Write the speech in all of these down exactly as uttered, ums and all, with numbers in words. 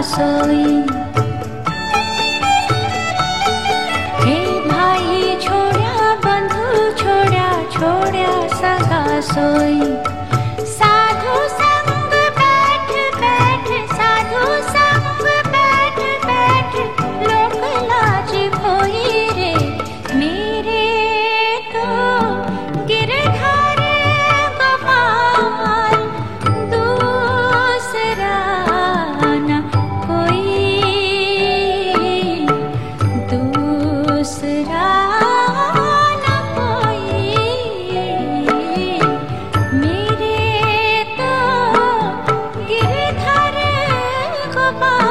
सोई। हे भाई छोड़ा बंधु छोड़ा छोड़ा सगा सोई। साधु संग बैठ बैठ साधु संग बैठ बैठ लोक लाज खोई रे। मेरे तो गिरधर गोपाल दूसरा न कोई दूसरा न कोई। मेरे तो गिरधर गोपाल।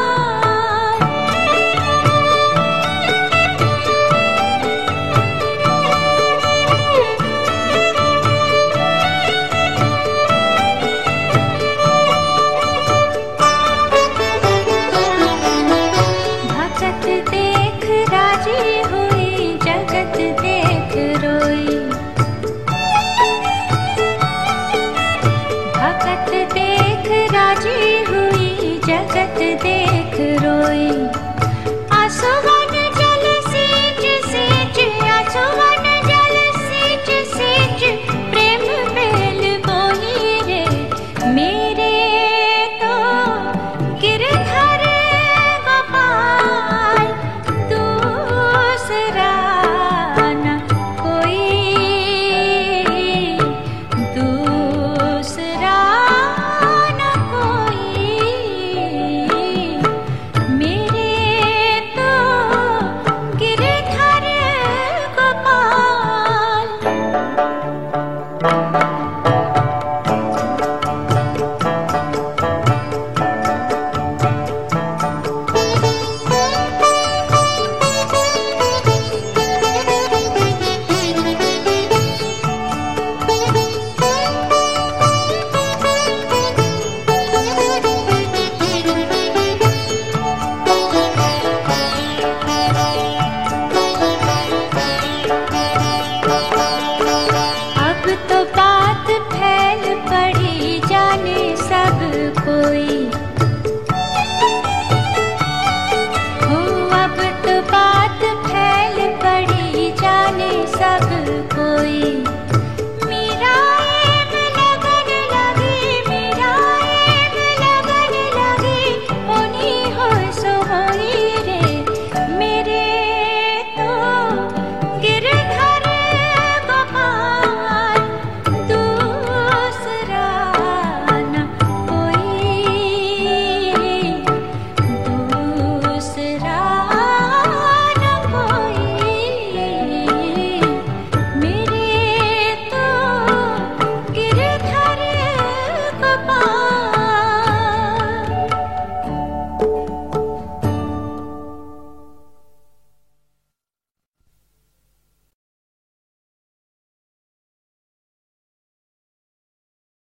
भगत देख राजी हुई जगत देख रोई। भगत देख राजी हुई जगत देख रोई। आंसू